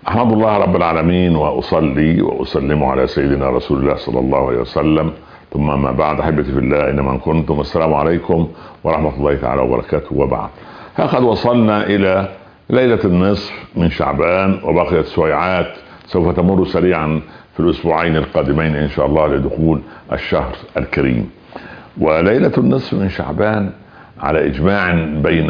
أحمد الله رب العالمين وأصلي وأسلم على سيدنا رسول الله صلى الله عليه وسلم. ثم ما بعد، أحبتي في الله إنما كنتم، السلام عليكم ورحمة الله تعالى وبركاته. وبعد، فقد وصلنا إلى ليلة النصف من شعبان، وبقيت سويعات سوف تمر سريعا في الأسبوعين القادمين إن شاء الله لدخول الشهر الكريم. وليلة النصف من شعبان على إجماع بين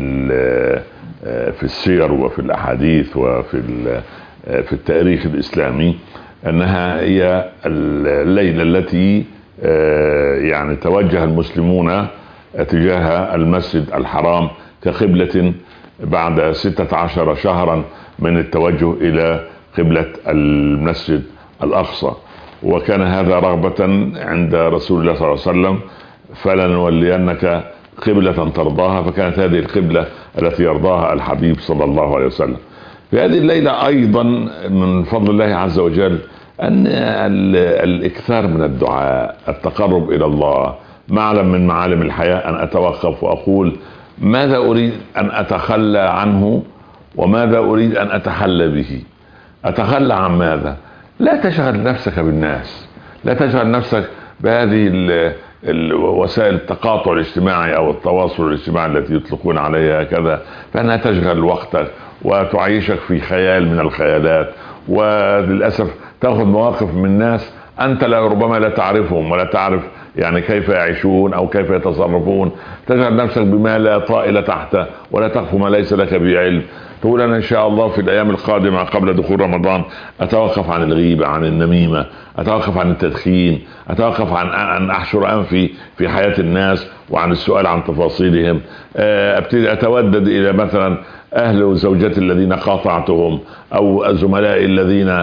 في السير وفي الأحاديث وفي التاريخ الإسلامي أنها هي الليلة التي يعني توجه المسلمون تجاه المسجد الحرام كقبلة بعد 16 شهرا من التوجه إلى قبلة المسجد الأقصى. وكان هذا رغبة عند رسول الله صلى الله عليه وسلم: فلنولينك قبلة ترضاها. فكانت هذه القبلة التي يرضاها الحبيب صلى الله عليه وسلم. في هذه الليلة أيضا من فضل الله عز وجل أن الإكثار من الدعاء، التقرب إلى الله، معلم من معالم الحياة أن أتوقف وأقول: ماذا أريد أن أتخلى عنه وماذا أريد أن أتحلى به؟ أتخلى عن ماذا؟ لا تشغل نفسك بالناس، لا تشغل نفسك بهذه وسائل التقاطع الاجتماعي او التواصل الاجتماعي التي يطلقون عليها كذا، فانها تشغل وقتك وتعيشك في خيال من الخيالات، وللاسف تاخذ مواقف من ناس انت ربما لا تعرفهم ولا تعرف يعني كيف يعيشون او كيف يتصرفون. تشغل نفسك بما لا طائل تحته ولا تخف ما ليس لك به علم. تقول: انا ان شاء الله في الايام القادمه قبل دخول رمضان اتوقف عن الغيبه، عن النميمه، اتوقف عن التدخين، اتوقف عن ان احشر انفي في حياه الناس وعن السؤال عن تفاصيلهم. ابتدي اتودد الى مثلا اهل وزوجتي الذين قاطعتهم، او زملائي الذين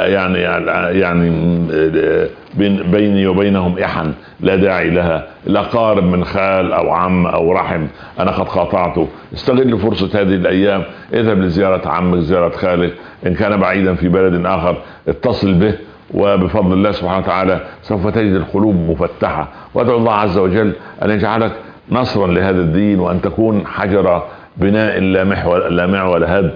يعني بيني وبينهم إحن لا داعي لها، الأقارب من خال أو عم أو رحم أنا قد قاطعته. استغل فرصة هذه الأيام، اذهب لزيارة عمك، زيارة خالك، إن كان بعيدا في بلد آخر اتصل به، وبفضل الله سبحانه وتعالى سوف تجد القلوب مفتحة. وادعو الله عز وجل أن يجعلك نصرا لهذا الدين، وأن تكون حجر بناء لا معول هد.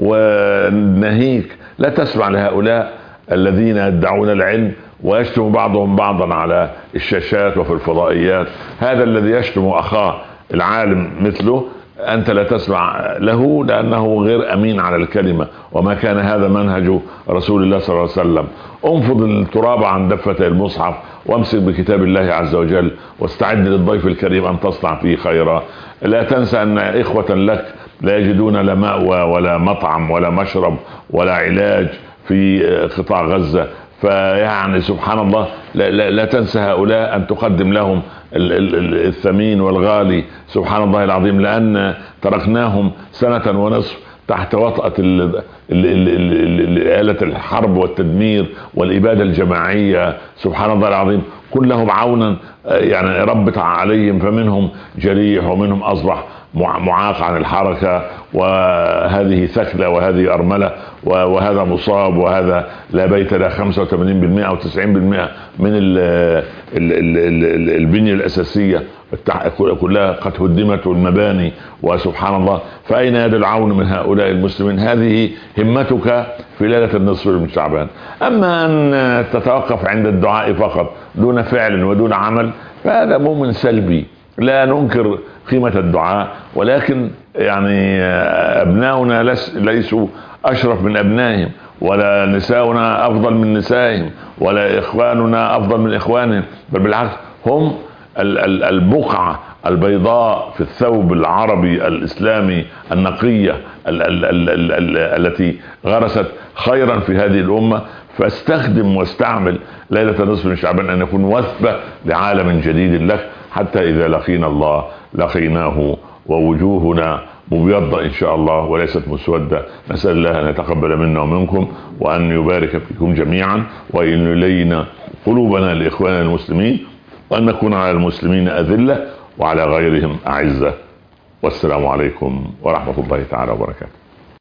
ونهيك لا تسمع لهؤلاء الذين يدعون العلم ويشتم بعضهم بعضا على الشاشات وفي الفضائيات. هذا الذي يشتم أخاه العالم مثله أنت لا تسمع له، لأنه غير أمين على الكلمة، وما كان هذا منهج رسول الله صلى الله عليه وسلم. انفض التراب عن دفة المصحف وامسك بكتاب الله عز وجل، واستعد للضيف الكريم أن تصنع فيه خيرا. لا تنسى أن إخوة لك لا يجدون لا مأوى ولا مطعم ولا مشرب ولا علاج في قطاع غزة. فيعني سبحان الله، لا تنسى هؤلاء أن تقدم لهم الثمين والغالي سبحان الله العظيم، لأن تركناهم سنة ونصف تحت وطأة آلة الحرب والتدمير والإبادة الجماعية سبحان الله العظيم. كلهم عونا يعني ربط عليهم، فمنهم جريح ومنهم أصبح معاق عن الحركة، وهذه ثكلة وهذه أرملة، وهذا مصاب وهذا لا بيت له. 85% أو 90% من البنية الأساسية كلها قد هدمت المباني، وسبحان الله. فأين يد العون من هؤلاء المسلمين؟ هذه همتك في ليلة النصف من شعبان. أما أن تتوقف عند الدعاء فقط دون فعل ودون عمل فهذا مؤمن سلبي. لا ننكر قيمة الدعاء، ولكن يعني أبناؤنا ليسوا أشرف من أبنائهم، ولا نساؤنا أفضل من نسائهم، ولا إخواننا أفضل من إخوانهم، بل بالعكس هم البقعة البيضاء في الثوب العربي الإسلامي النقية التي غرست خيرا في هذه الأمة. فاستخدم واستعمل ليلة النصف من شعبان أن يكون وثبة لعالم جديد لك، حتى إذا لقينا الله لقيناه ووجوهنا مبيضة إن شاء الله وليست مسودة. نسأل الله أن يتقبل منا ومنكم، وأن يبارك فيكم جميعا، وأن يلين قلوبنا لإخواننا المسلمين، وأن نكون على المسلمين أذلة وعلى غيرهم أعزة. والسلام عليكم ورحمة الله تعالى وبركاته.